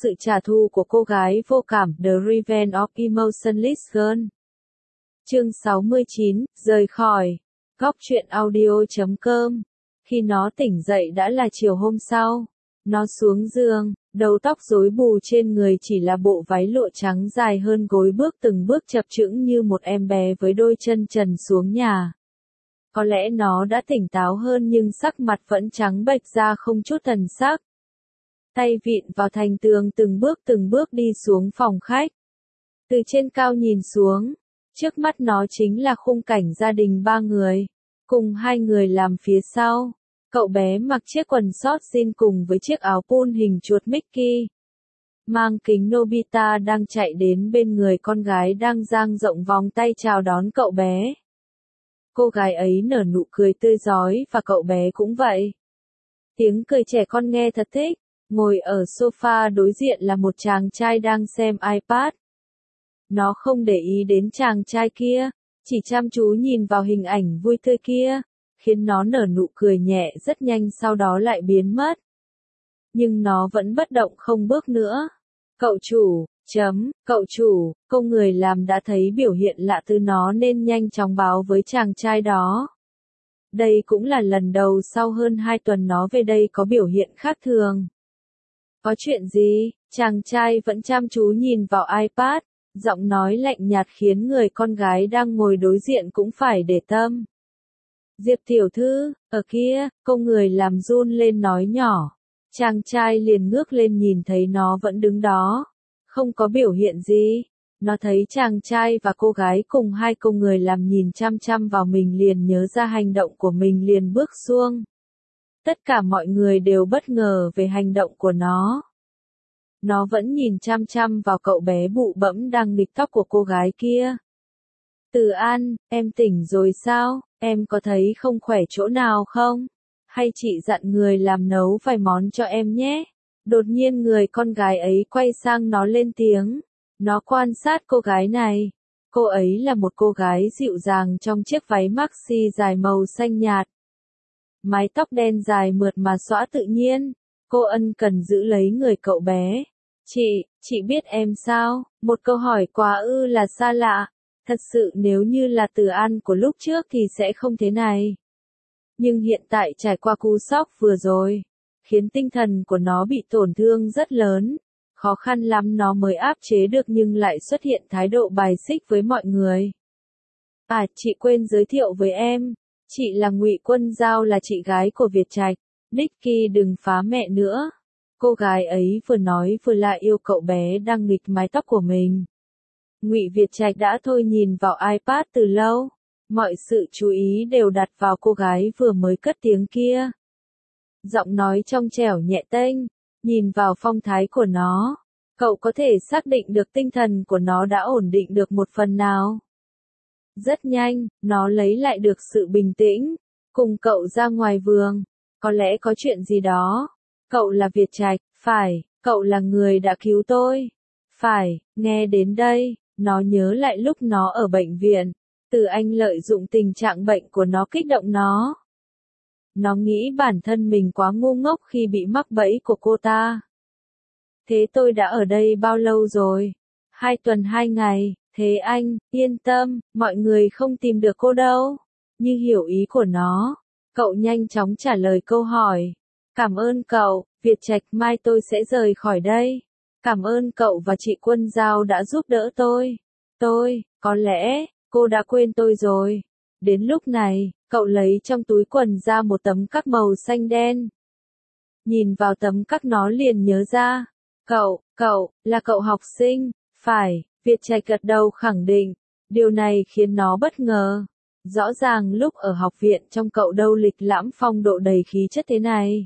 sự trả thù của cô gái vô cảm, The Revenge of Emotionless Girl. Chương 69, rời khỏi. Góc truyện audio.com. Khi nó tỉnh dậy đã là chiều hôm sau. Nó xuống giường, đầu tóc rối bù trên người chỉ là bộ váy lụa trắng dài hơn gối bước từng bước chập chững như một em bé với đôi chân trần xuống nhà. Có lẽ nó đã tỉnh táo hơn nhưng sắc mặt vẫn trắng bệch ra không chút thần sắc. Tay vịn vào thành tường từng bước đi xuống phòng khách. Từ trên cao nhìn xuống, trước mắt nó chính là khung cảnh gia đình 3 người, cùng 2 người làm phía sau. Cậu bé mặc chiếc quần short jean cùng với chiếc áo pun hình chuột Mickey. Mang kính Nobita đang chạy đến bên người con gái đang dang rộng vòng tay chào đón cậu bé. Cô gái ấy nở nụ cười tươi rói và cậu bé cũng vậy. Tiếng cười trẻ con nghe thật thích. Ngồi ở sofa đối diện là một chàng trai đang xem iPad. Nó không để ý đến chàng trai kia, chỉ chăm chú nhìn vào hình ảnh vui tươi kia, khiến nó nở nụ cười nhẹ rất nhanh sau đó lại biến mất. Nhưng nó vẫn bất động không bước nữa. Cậu chủ, cô người làm đã thấy biểu hiện lạ từ nó nên nhanh chóng báo với chàng trai đó. Đây cũng là lần đầu sau hơn 2 tuần nó về đây có biểu hiện khác thường. Có chuyện gì? Chàng trai vẫn chăm chú nhìn vào iPad, giọng nói lạnh nhạt khiến người con gái đang ngồi đối diện cũng phải để tâm. Diệp tiểu thư, ở kia, cô người làm run lên nói nhỏ. Chàng trai liền ngước lên nhìn thấy nó vẫn đứng đó. Không có biểu hiện gì. Nó thấy chàng trai và cô gái cùng 2 cô người làm nhìn chăm chăm vào mình liền nhớ ra hành động của mình liền bước xuống. Tất cả mọi người đều bất ngờ về hành động của nó. Nó vẫn nhìn chăm chăm vào cậu bé bụ bẫm đang nghịch tóc của cô gái kia. Từ An, em tỉnh rồi sao? Em có thấy không khỏe chỗ nào không? Hay chị dặn người làm nấu vài món cho em nhé? Đột nhiên người con gái ấy quay sang nó lên tiếng. Nó quan sát cô gái này. Cô ấy là một cô gái dịu dàng trong chiếc váy maxi dài màu xanh nhạt. Mái tóc đen dài mượt mà xõa tự nhiên. Cô ân cần giữ lấy người cậu bé. Chị biết em sao? Một câu hỏi quá là xa lạ. Thật sự nếu như là Từ An của lúc trước thì sẽ không thế này. Nhưng hiện tại trải qua cú sốc vừa rồi, khiến tinh thần của nó bị tổn thương rất lớn. Khó khăn lắm nó mới áp chế được nhưng lại xuất hiện thái độ bài xích với mọi người. À, chị quên giới thiệu với em. Chị là Ngụy Quân Giao, là chị gái của Việt Trạch. Nicky đừng phá mẹ nữa. Cô gái ấy vừa nói vừa lại yêu cậu bé đang nghịch mái tóc của mình. Ngụy Việt Trạch đã thôi nhìn vào iPad từ lâu. Mọi sự chú ý đều đặt vào cô gái vừa mới cất tiếng kia. Giọng nói trong trẻo nhẹ tênh, nhìn vào phong thái của nó. Cậu có thể xác định được tinh thần của nó đã ổn định được một phần nào. Rất nhanh, nó lấy lại được sự bình tĩnh, cùng cậu ra ngoài vườn. Có lẽ có chuyện gì đó. Cậu là Việt Trạch, phải, cậu là người đã cứu tôi. Phải, nghe đến đây, nó nhớ lại lúc nó ở bệnh viện. Từ Anh lợi dụng tình trạng bệnh của nó kích động nó. Nó nghĩ bản thân mình quá ngu ngốc khi bị mắc bẫy của cô ta. Thế tôi đã ở đây bao lâu rồi? 2 tuần 2 ngày, thế anh, yên tâm, mọi người không tìm được cô đâu. Như hiểu ý của nó, cậu nhanh chóng trả lời câu hỏi. Cảm ơn cậu, Việt Trạch, mai tôi sẽ rời khỏi đây. Cảm ơn cậu và chị Quân Giao đã giúp đỡ tôi. Có lẽ, cô đã quên tôi rồi. Đến lúc này, cậu lấy trong túi quần ra một tấm cắc màu xanh đen. Nhìn vào tấm cắc nó liền nhớ ra. Cậu, là cậu học sinh, phải, Việt Trạch gật đầu khẳng định. Điều này khiến nó bất ngờ. Rõ ràng lúc ở học viện trong cậu đâu lịch lãm phong độ đầy khí chất thế này.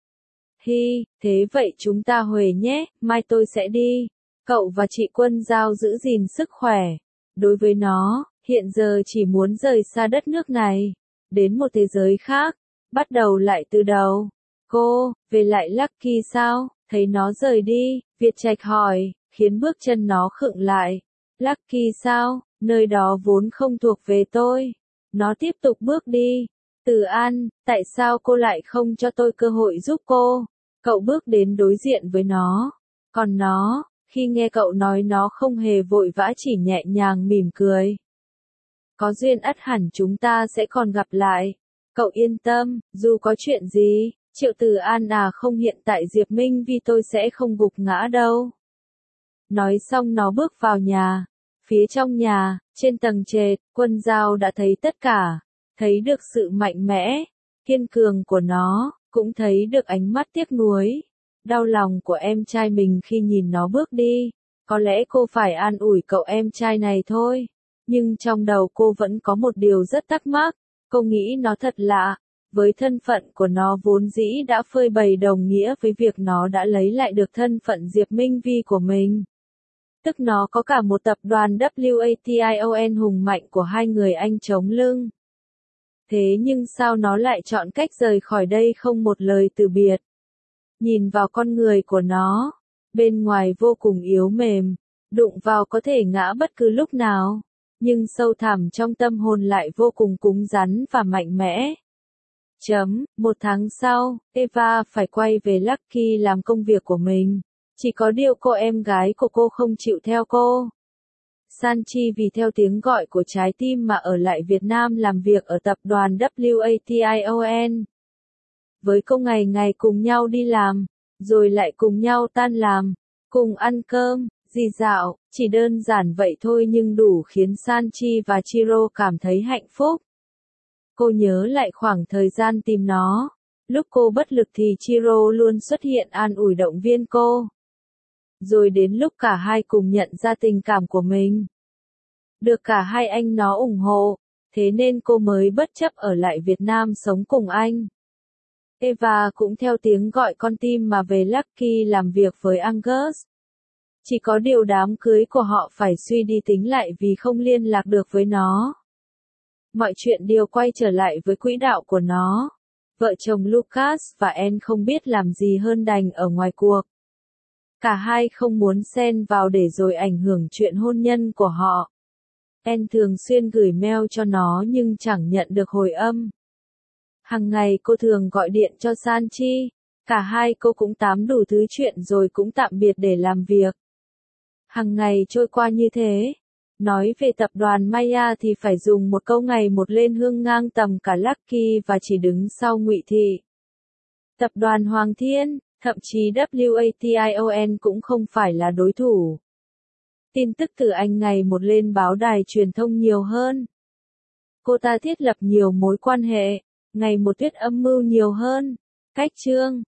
Thế vậy chúng ta huề nhé, mai tôi sẽ đi. Cậu và chị Quân Giao giữ gìn sức khỏe. Đối với nó, hiện giờ chỉ muốn rời xa đất nước này, đến một thế giới khác, bắt đầu lại từ đầu. Cô, về lại Lucky sao? Thấy nó rời đi, Việt Trạch hỏi, khiến bước chân nó khựng lại. Lucky sao? Nơi đó vốn không thuộc về tôi. Nó tiếp tục bước đi. Từ An, tại sao cô lại không cho tôi cơ hội giúp cô? Cậu bước đến đối diện với nó. Còn nó, khi nghe cậu nói nó không hề vội vã chỉ nhẹ nhàng mỉm cười. Có duyên ắt hẳn chúng ta sẽ còn gặp lại. Cậu yên tâm, dù có chuyện gì, Triệu Từ An không hiện tại Diệp Minh Vi tôi sẽ không gục ngã đâu. Nói xong nó bước vào nhà. Phía trong nhà, trên tầng trệt, Quân Giao đã thấy tất cả. Thấy được sự mạnh mẽ, kiên cường của nó, cũng thấy được ánh mắt tiếc nuối, đau lòng của em trai mình khi nhìn nó bước đi. Có lẽ cô phải an ủi cậu em trai này thôi. Nhưng trong đầu cô vẫn có một điều rất thắc mắc. Cô nghĩ nó thật lạ. Với thân phận của nó vốn dĩ đã phơi bày đồng nghĩa với việc nó đã lấy lại được thân phận Diệp Minh Vi của mình. Tức nó có cả một tập đoàn WATION hùng mạnh của hai người anh chống lưng. Thế nhưng sao nó lại chọn cách rời khỏi đây không một lời từ biệt? Nhìn vào con người của nó, bên ngoài vô cùng yếu mềm, đụng vào có thể ngã bất cứ lúc nào, nhưng sâu thẳm trong tâm hồn lại vô cùng cứng rắn và mạnh mẽ. Một tháng sau, Eva phải quay về Lucky làm công việc của mình. Chỉ có điều cô em gái của cô không chịu theo cô. Sanchi vì theo tiếng gọi của trái tim mà ở lại Việt Nam làm việc ở tập đoàn WATION. Với cô ngày ngày cùng nhau đi làm, rồi lại cùng nhau tan làm, cùng ăn cơm, đi dạo, chỉ đơn giản vậy thôi nhưng đủ khiến Sanchi và Chiro cảm thấy hạnh phúc. Cô nhớ lại khoảng thời gian tìm nó. Lúc cô bất lực thì Chiro luôn xuất hiện an ủi động viên cô. Rồi đến lúc cả hai cùng nhận ra tình cảm của mình. Được cả hai anh nó ủng hộ, thế nên cô mới bất chấp ở lại Việt Nam sống cùng anh. Eva cũng theo tiếng gọi con tim mà về Lucky làm việc với Angus. Chỉ có điều đám cưới của họ phải suy đi tính lại vì không liên lạc được với nó. Mọi chuyện đều quay trở lại với quỹ đạo của nó. Vợ chồng Lucas và Anne không biết làm gì hơn đành ở ngoài cuộc. Cả hai không muốn xen vào để rồi ảnh hưởng chuyện hôn nhân của họ. Anne thường xuyên gửi mail cho nó nhưng chẳng nhận được hồi âm. Hằng ngày cô thường gọi điện cho Sanchi. Cả hai cô cũng tám đủ thứ chuyện rồi cũng tạm biệt để làm việc. Hằng ngày trôi qua như thế. Nói về tập đoàn Maya thì phải dùng một câu ngày một lên hương ngang tầm cả Lucky và chỉ đứng sau Ngụy Thị. Tập đoàn Hoàng Thiên, thậm chí WATION cũng không phải là đối thủ. Tin tức từ anh ngày một lên báo đài truyền thông nhiều hơn. Cô ta thiết lập nhiều mối quan hệ, ngày một thuyết âm mưu nhiều hơn. Cách chương